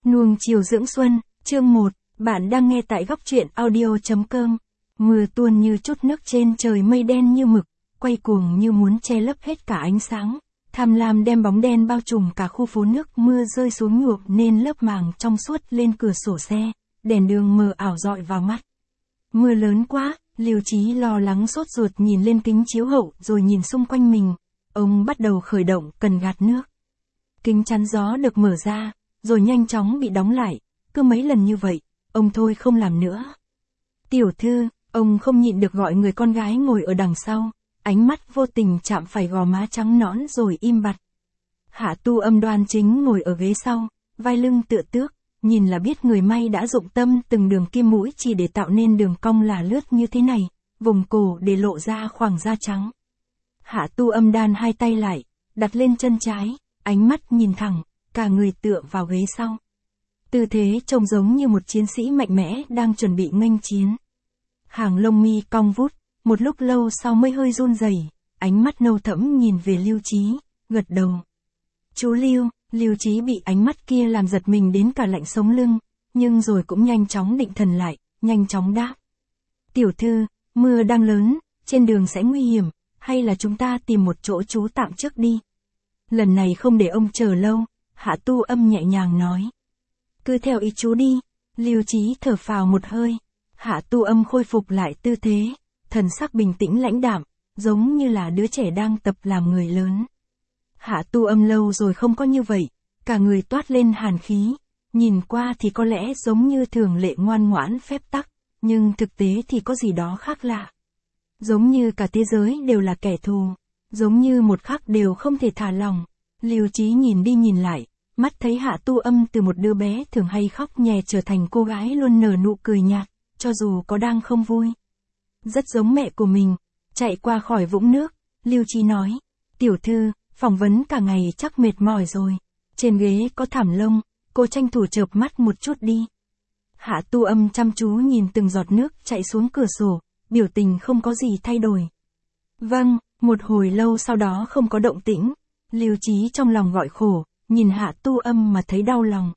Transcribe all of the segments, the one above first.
Nuông chiều dưỡng xuân, chương 1, bạn đang nghe tại góc truyện audio.com. Mưa tuôn như chút nước trên trời, mây đen như mực, quay cuồng như muốn che lấp hết cả ánh sáng. Tham lam đem bóng đen bao trùm cả khu phố, nước mưa rơi xuống nhuộm nên lớp màng trong suốt lên cửa sổ xe, đèn đường mờ ảo dọi vào mắt. Mưa lớn quá, Lưu Chí lo lắng sốt ruột nhìn lên kính chiếu hậu rồi nhìn xung quanh mình. Ông bắt đầu khởi động cần gạt nước. Kính chắn gió được mở ra, rồi nhanh chóng bị đóng lại. Cứ mấy lần như vậy, ông thôi không làm nữa. Tiểu thư, ông không nhịn được gọi người con gái ngồi ở đằng sau. Ánh mắt vô tình chạm phải gò má trắng nõn rồi im bặt. Hạ Tu Âm đoan chính ngồi ở ghế sau, vai lưng tựa tước, nhìn là biết người may đã dụng tâm từng đường kim mũi chỉ để tạo nên đường cong là lướt như thế này, vùng cổ để lộ ra khoảng da trắng. Hạ Tu Âm đan hai tay lại, đặt lên chân trái, ánh mắt nhìn thẳng, cả người tựa vào ghế sau. Tư thế trông giống như một chiến sĩ mạnh mẽ đang chuẩn bị nghênh chiến. Hàng lông mi cong vút, một lúc lâu sau mới hơi run rẩy, ánh mắt nâu thẫm nhìn về Lưu Chí, gật đầu. Chú Lưu, Lưu Chí bị ánh mắt kia làm giật mình đến cả lạnh sống lưng, nhưng rồi cũng nhanh chóng định thần lại, nhanh chóng đáp. Tiểu thư, mưa đang lớn, trên đường sẽ nguy hiểm, hay là chúng ta tìm một chỗ trú tạm trước đi. Lần này không để ông chờ lâu, Hạ Tu Âm nhẹ nhàng nói. Cứ theo ý chú đi. Lưu Chí thở phào một hơi. Hạ Tu Âm khôi phục lại tư thế, thần sắc bình tĩnh lãnh đạm, giống như là đứa trẻ đang tập làm người lớn. Hạ Tu Âm lâu rồi không có như vậy, cả người toát lên hàn khí, nhìn qua thì có lẽ giống như thường lệ ngoan ngoãn phép tắc, nhưng thực tế thì có gì đó khác lạ. Giống như cả thế giới đều là kẻ thù, giống như một khắc đều không thể thả lòng. Lưu Chí nhìn đi nhìn lại, mắt thấy Hạ Tu Âm từ một đứa bé thường hay khóc nhè trở thành cô gái luôn nở nụ cười nhạt, cho dù có đang không vui. Rất giống mẹ của mình. Chạy qua khỏi vũng nước, Lưu Chí nói. Tiểu thư, phỏng vấn cả ngày chắc mệt mỏi rồi. Trên ghế có thảm lông, cô tranh thủ chợp mắt một chút đi. Hạ Tu Âm chăm chú nhìn từng giọt nước chạy xuống cửa sổ, biểu tình không có gì thay đổi. Vâng, một hồi lâu sau đó không có động tĩnh. Lưu Chí trong lòng gọi khổ, nhìn Hạ Tu Âm mà thấy đau lòng.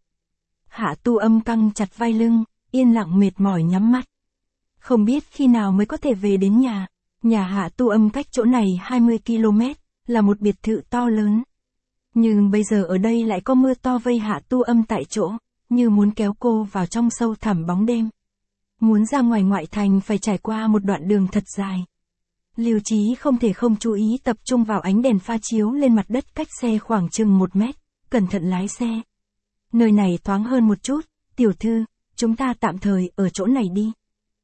Hạ Tu Âm căng chặt vai lưng, yên lặng mệt mỏi nhắm mắt. Không biết khi nào mới có thể về đến nhà. Nhà Hạ Tu Âm cách chỗ này 20 km, là một biệt thự to lớn. Nhưng bây giờ ở đây lại có mưa to vây Hạ Tu Âm tại chỗ, như muốn kéo cô vào trong sâu thẳm bóng đêm. Muốn ra ngoài ngoại thành phải trải qua một đoạn đường thật dài. Lưu Chí không thể không chú ý tập trung vào ánh đèn pha chiếu lên mặt đất cách xe khoảng chừng 1 mét, cẩn thận lái xe. Nơi này thoáng hơn một chút, tiểu thư, chúng ta tạm thời ở chỗ này đi.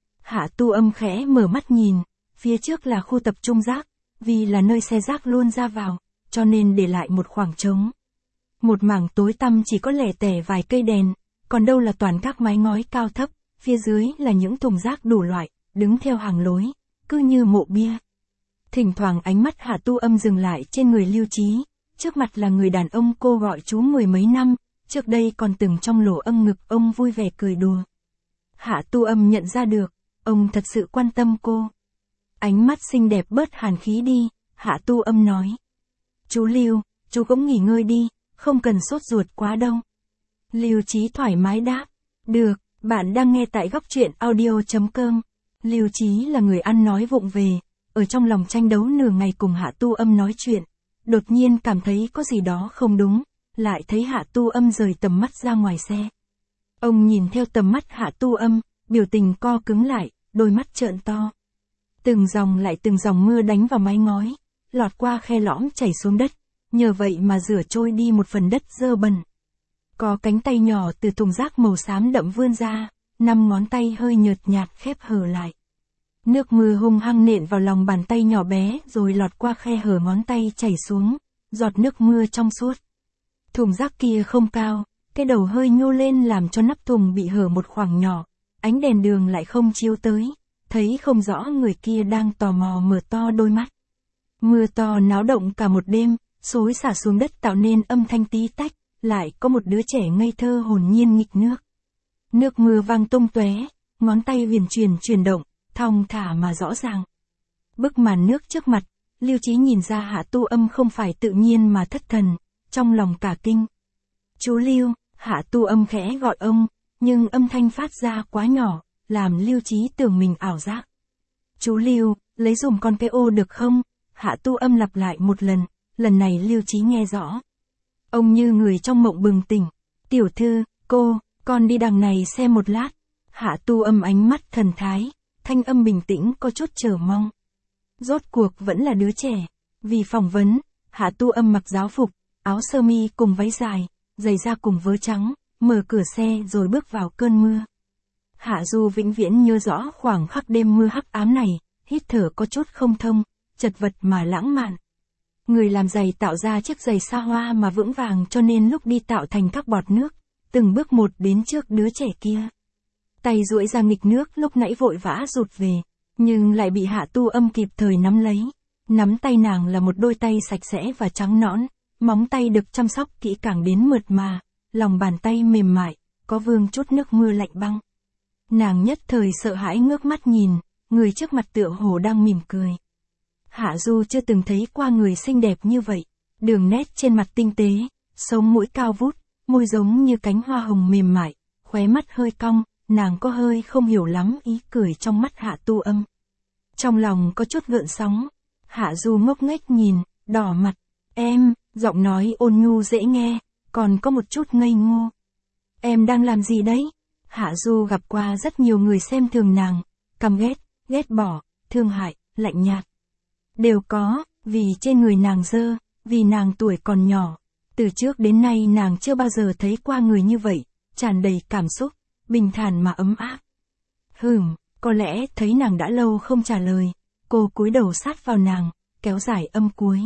Hạ Tu Âm khẽ mở mắt nhìn, phía trước là khu tập trung rác, vì là nơi xe rác luôn ra vào, cho nên để lại một khoảng trống. Một mảng tối tăm chỉ có lẻ tẻ vài cây đèn, còn đâu là toàn các mái ngói cao thấp, phía dưới là những thùng rác đủ loại, đứng theo hàng lối, cứ như mộ bia. Thỉnh thoảng ánh mắt Hạ Tu Âm dừng lại trên người Lưu Chí, trước mặt là người đàn ông cô gọi chú mười mấy năm, trước đây còn từng trong lỗ âng ngực ông vui vẻ cười đùa. Hạ Tu Âm nhận ra được, ông thật sự quan tâm cô. Ánh mắt xinh đẹp bớt hàn khí đi, Hạ Tu Âm nói. Chú Lưu, chú cũng nghỉ ngơi đi, không cần sốt ruột quá đâu. Lưu Chí thoải mái đáp. Được, bạn đang nghe tại góc truyện audio.com. Lưu Chí là người ăn nói vụng về, ở trong lòng tranh đấu nửa ngày cùng Hạ Tu Âm nói chuyện. Đột nhiên cảm thấy có gì đó không đúng, lại thấy Hạ Tu Âm rời tầm mắt ra ngoài xe. Ông nhìn theo tầm mắt Hạ Tu Âm, biểu tình co cứng lại, đôi mắt trợn to. Từng dòng lại từng dòng mưa đánh vào mái ngói, lọt qua khe lõm chảy xuống đất, nhờ vậy mà rửa trôi đi một phần đất dơ bẩn. Có cánh tay nhỏ từ thùng rác màu xám đậm vươn ra, 5 ngón tay hơi nhợt nhạt khép hờ lại. Nước mưa hung hăng nện vào lòng bàn tay nhỏ bé rồi lọt qua khe hở ngón tay chảy xuống, giọt nước mưa trong suốt. Thùng rác kia không cao, cái đầu hơi nhô lên làm cho nắp thùng bị hở một khoảng nhỏ, ánh đèn đường lại không chiếu tới, thấy không rõ người kia đang tò mò mở to đôi mắt. Mưa to náo động cả một đêm, xối xả xuống đất tạo nên âm thanh tí tách, lại có một đứa trẻ ngây thơ hồn nhiên nghịch nước. Nước mưa văng tung tóe, ngón tay huyền chuyển động, thong thả mà rõ ràng. Bức màn nước trước mặt, Lưu Chí nhìn ra Hạ Tu Âm không phải tự nhiên mà thất thần, trong lòng cả kinh. Chú Lưu, Hạ Tu Âm khẽ gọi ông, nhưng âm thanh phát ra quá nhỏ, làm Lưu Chí tưởng mình ảo giác. Chú Lưu, lấy dùm con cái ô được không? Hạ Tu Âm lặp lại một lần này Lưu Chí nghe rõ. Ông như người trong mộng bừng tỉnh. Tiểu thư, con đi đằng này xem một lát. Hạ Tu Âm ánh mắt thần thái, thanh âm bình tĩnh có chút chờ mong. Rốt cuộc vẫn là đứa trẻ. Vì phỏng vấn, Hạ Tu Âm mặc giáo phục, áo sơ mi cùng váy dài, giày da cùng vớ trắng, mở cửa xe rồi bước vào cơn mưa. Hạ Du vĩnh viễn nhớ rõ khoảng khắc đêm mưa hắc ám này, hít thở có chút không thông, chật vật mà lãng mạn. Người làm giày tạo ra chiếc giày xa hoa mà vững vàng cho nên lúc đi tạo thành các bọt nước, từng bước một đến trước đứa trẻ kia. Tay duỗi ra nghịch nước lúc nãy vội vã rụt về, nhưng lại bị Hạ Tu Âm kịp thời nắm lấy. Nắm tay nàng là một đôi tay sạch sẽ và trắng nõn, móng tay được chăm sóc kỹ càng đến mượt mà, lòng bàn tay mềm mại, có vương chút nước mưa lạnh băng. Nàng nhất thời sợ hãi ngước mắt nhìn, người trước mặt tựa hồ đang mỉm cười. Hạ Du chưa từng thấy qua người xinh đẹp như vậy, đường nét trên mặt tinh tế, sống mũi cao vút, môi giống như cánh hoa hồng mềm mại, khóe mắt hơi cong, nàng có hơi không hiểu lắm ý cười trong mắt Hạ Tu Âm. Trong lòng có chút gợn sóng, Hạ Du ngốc nghếch nhìn, đỏ mặt, em, giọng nói ôn nhu dễ nghe, còn có một chút ngây ngô. Em đang làm gì đấy? Hạ Du gặp qua rất nhiều người xem thường nàng, căm ghét bỏ, thương hại, lạnh nhạt. Đều có, vì trên người nàng dơ, vì nàng tuổi còn nhỏ. Từ trước đến nay nàng chưa bao giờ thấy qua người như vậy, tràn đầy cảm xúc, bình thản mà ấm áp. Có lẽ thấy nàng đã lâu không trả lời, cô cúi đầu sát vào nàng, kéo dài âm cuối.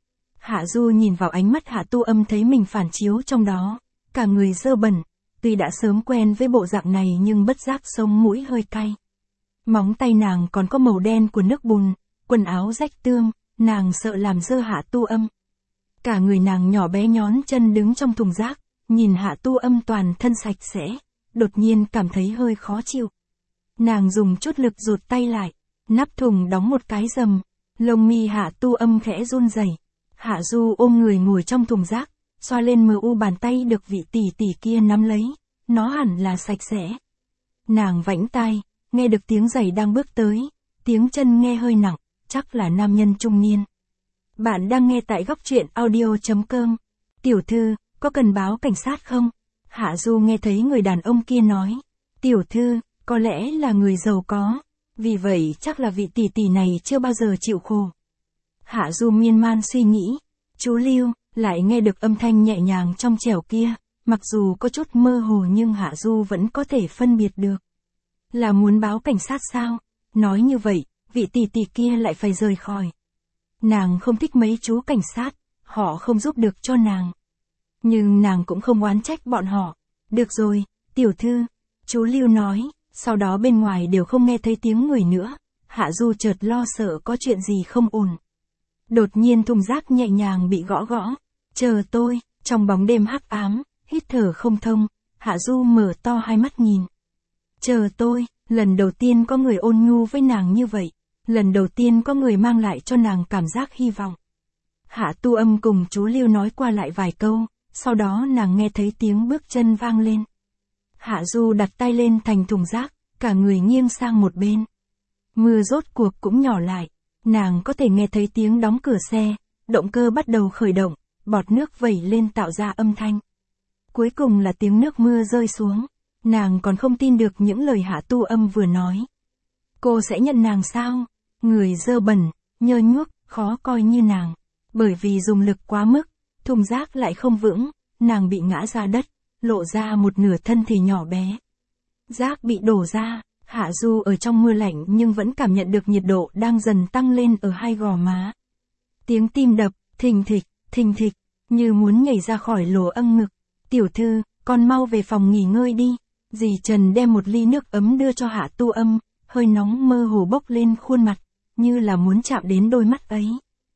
Hạ Du nhìn vào ánh mắt Hạ Tu Âm thấy mình phản chiếu trong đó, cả người dơ bẩn, tuy đã sớm quen với bộ dạng này nhưng bất giác sống mũi hơi cay. Móng tay nàng còn có màu đen của nước bùn, quần áo rách tươm, nàng sợ làm dơ Hạ Tu Âm. Cả người nàng nhỏ bé nhón chân đứng trong thùng rác, nhìn Hạ Tu Âm toàn thân sạch sẽ, đột nhiên cảm thấy hơi khó chịu. Nàng dùng chút lực rụt tay lại, nắp thùng đóng một cái rầm, lông mi Hạ Tu Âm khẽ run rẩy. Hạ Du ôm người ngồi trong thùng rác, xoa lên mờ u bàn tay được vị tỷ tỷ kia nắm lấy, nó hẳn là sạch sẽ. Nàng vãnh tai, nghe được tiếng giày đang bước tới, tiếng chân nghe hơi nặng, chắc là nam nhân trung niên. Bạn đang nghe tại góc truyện audio.com. Tiểu thư, có cần báo cảnh sát không? Hạ Du nghe thấy người đàn ông kia nói. Tiểu thư, có lẽ là người giàu có, vì vậy chắc là vị tỷ tỷ này chưa bao giờ chịu khổ. Hạ Du miên man suy nghĩ. Chú Lưu, lại nghe được âm thanh nhẹ nhàng trong trẻo kia, mặc dù có chút mơ hồ nhưng Hạ Du vẫn có thể phân biệt được. Là muốn báo cảnh sát sao? Nói như vậy, vị tỷ tỷ kia lại phải rời khỏi. Nàng không thích mấy chú cảnh sát, họ không giúp được cho nàng. Nhưng nàng cũng không oán trách bọn họ. Được rồi, tiểu thư, chú Lưu nói, sau đó bên ngoài đều không nghe thấy tiếng người nữa. Hạ Du chợt lo sợ có chuyện gì không ổn. Đột nhiên thùng rác nhẹ nhàng bị gõ. Chờ tôi, trong bóng đêm hắc ám, hít thở không thông, Hạ Du mở to hai mắt nhìn. Chờ tôi, lần đầu tiên có người ôn nhu với nàng như vậy. Lần đầu tiên có người mang lại cho nàng cảm giác hy vọng. Hạ Tu Âm cùng chú Lưu nói qua lại vài câu, sau đó nàng nghe thấy tiếng bước chân vang lên. Hạ Du đặt tay lên thành thùng rác, cả người nghiêng sang một bên. Mưa rốt cuộc cũng nhỏ lại, nàng có thể nghe thấy tiếng đóng cửa xe, động cơ bắt đầu khởi động, bọt nước vẩy lên tạo ra âm thanh. Cuối cùng là tiếng nước mưa rơi xuống, nàng còn không tin được những lời Hạ Tu Âm vừa nói. Cô sẽ nhận nàng sao? Người dơ bẩn, nhơ nhuốc, khó coi như nàng. Bởi vì dùng lực quá mức, thùng rác lại không vững, nàng bị ngã ra đất, lộ ra một nửa thân thể nhỏ bé. Rác bị đổ ra, Hạ Du ở trong mưa lạnh nhưng vẫn cảm nhận được nhiệt độ đang dần tăng lên ở hai gò má. Tiếng tim đập, thình thịch, như muốn nhảy ra khỏi lỗ âng ngực. Tiểu thư, con mau về phòng nghỉ ngơi đi. Dì Trần đem một ly nước ấm đưa cho Hạ Tu Âm, hơi nóng mơ hồ bốc lên khuôn mặt, như là muốn chạm đến đôi mắt ấy.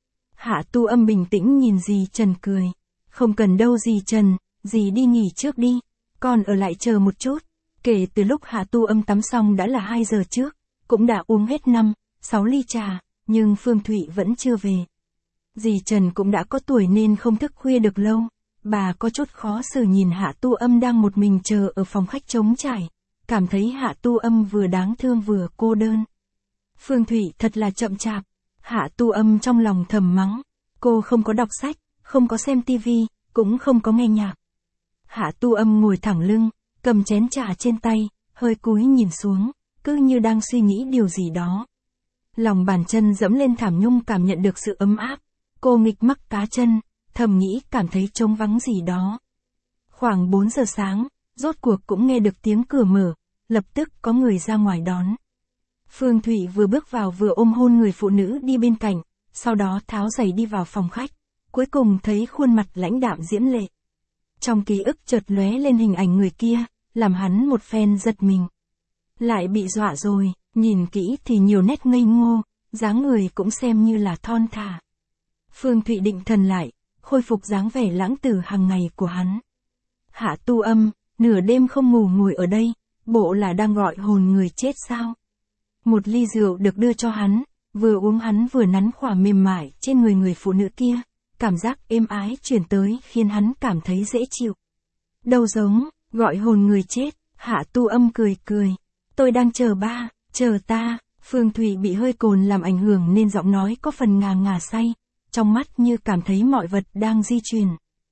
Hạ Tu Âm bình tĩnh nhìn dì Trần cười. Không cần đâu dì Trần, dì đi nghỉ trước đi, con ở lại chờ một chút. Kể từ lúc Hạ Tu Âm tắm xong đã là 2 giờ trước, cũng đã uống hết 5-6 ly trà, nhưng Phương Thụy vẫn chưa về. Dì Trần cũng đã có tuổi nên không thức khuya được lâu. bà có chút khó xử nhìn Hạ Tu Âm đang một mình chờ ở phòng khách trống trải, cảm thấy Hạ Tu Âm vừa đáng thương vừa cô đơn. Phương Thụy thật là chậm chạp, Hạ Tu Âm trong lòng thầm mắng, cô không có đọc sách, không có xem tivi, cũng không có nghe nhạc. Hạ Tu Âm ngồi thẳng lưng, cầm chén trà trên tay, hơi cúi nhìn xuống, cứ như đang suy nghĩ điều gì đó. Lòng bàn chân dẫm lên thảm nhung cảm nhận được sự ấm áp, cô nghịch mắc cá chân, thầm nghĩ cảm thấy trống vắng gì đó. Khoảng 4 giờ sáng, rốt cuộc cũng nghe được tiếng cửa mở, lập tức có người ra ngoài đón. Phương Thụy vừa bước vào vừa ôm hôn người phụ nữ đi bên cạnh, sau đó tháo giày đi vào phòng khách, cuối cùng thấy khuôn mặt lãnh đạm diễm lệ. Trong ký ức chợt lóe lên hình ảnh người kia, làm hắn một phen giật mình. Lại bị dọa rồi, nhìn kỹ thì nhiều nét ngây ngô, dáng người cũng xem như là thon thả. Phương Thụy định thần lại, khôi phục dáng vẻ lãng tử hàng ngày của hắn. Hạ Tu Âm, nửa đêm không ngủ ngồi ở đây, bộ là đang gọi hồn người chết sao? Một ly rượu được đưa cho hắn, vừa uống hắn vừa nắn khỏa mềm mại trên người người phụ nữ kia, cảm giác êm ái truyền tới khiến hắn cảm thấy dễ chịu. Đâu giống, gọi hồn người chết, Hạ Tu Âm cười cười. Tôi đang chờ ba, chờ ta. Phương Thụy bị hơi cồn làm ảnh hưởng nên giọng nói có phần ngà ngà say, trong mắt như cảm thấy mọi vật đang di chuyển.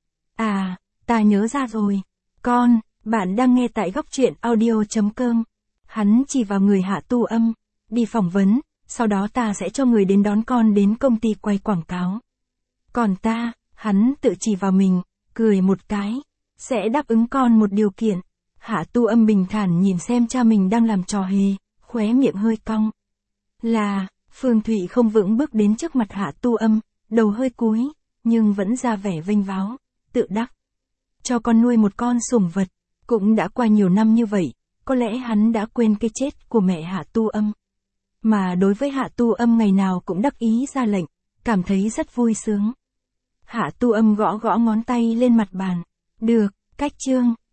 À, ta nhớ ra rồi. Con, bạn đang nghe tại góc truyện audio.com. Hắn chỉ vào người Hạ Tu Âm, đi phỏng vấn, sau đó ta sẽ cho người đến đón con đến công ty quay quảng cáo. Còn ta, hắn tự chỉ vào mình, cười một cái, sẽ đáp ứng con một điều kiện. Hạ Tu Âm bình thản nhìn xem cha mình đang làm trò hề, khóe miệng hơi cong. Là, Phương Thụy không vững bước đến trước mặt Hạ Tu Âm, đầu hơi cúi, nhưng vẫn ra vẻ vênh váo, tự đắc. Cho con nuôi một con sủng vật, cũng đã qua nhiều năm như vậy, có lẽ hắn đã quên cái chết của mẹ Hạ Tu Âm. Mà đối với Hạ Tu Âm ngày nào cũng đắc ý ra lệnh, cảm thấy rất vui sướng. Hạ Tu Âm gõ gõ ngón tay lên mặt bàn. Được, cách chương.